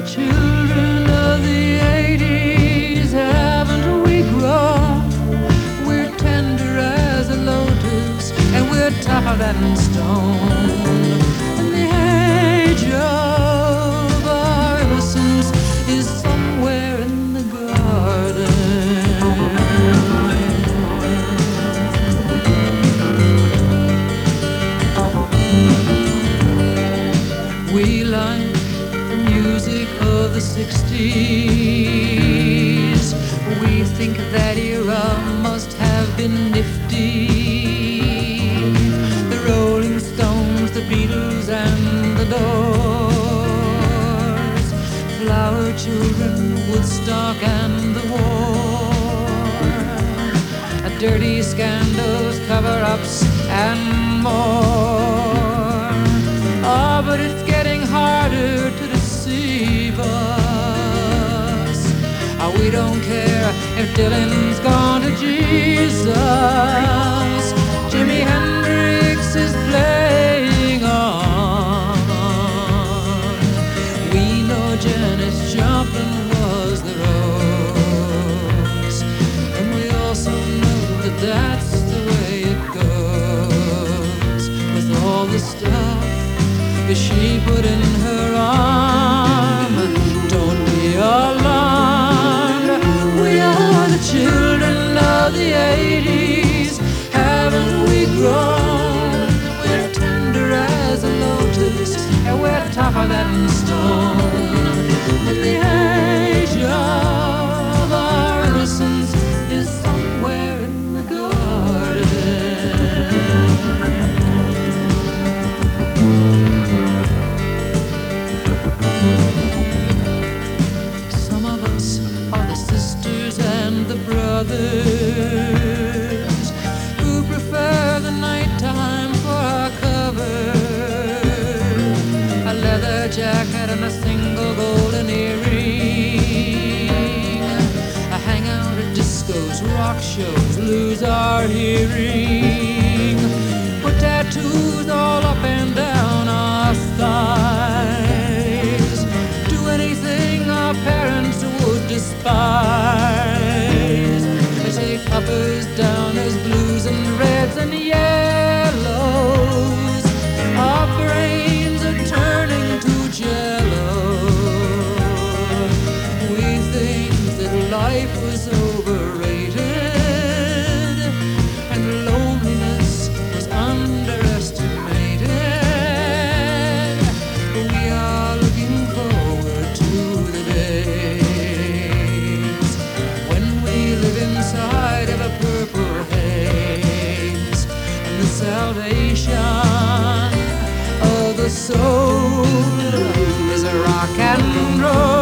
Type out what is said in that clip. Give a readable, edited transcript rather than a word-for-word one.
children of the 80s, haven't we grown? We're tender as a lotus, and we're tougher than stone. And the age of our innocence is somewhere in the garden. We like the music of the 60s. We think that era must have been nifty. The Rolling Stones, the Beatles and the Doors, Flower Children, Woodstock and the war, dirty scandals, cover-ups and more. Oh, but it's getting harder to deceive us. Oh, we don't care if Dylan's gone to Jesus. Jimi Hendrix is playing on. We know Janis Joplin was the rose, and we also know that that's the way it goes with all the stuff that she put in her arm. Don't be alarmed, we are the children of the 80s. Haven't we grown? We're tender as a lotus, and we're tougher than stone. And the age of our innocence is somewhere in the garden. Some of us are the sisters and the brothers who prefer the nighttime for our cover. A leather jacket and a single golden earring. A hangout at discos, rock shows, lose our hearing. Put tattoos all up and down our thighs. Do anything our parents would despise. They take uppers, downers, blues and reds and yellows. Our brains are turning to jello. We think that life was overrated and loneliness was underestimated. We are looking forward to the days when we live inside of a purple haze, and the salvation of the soul is a rock and roll.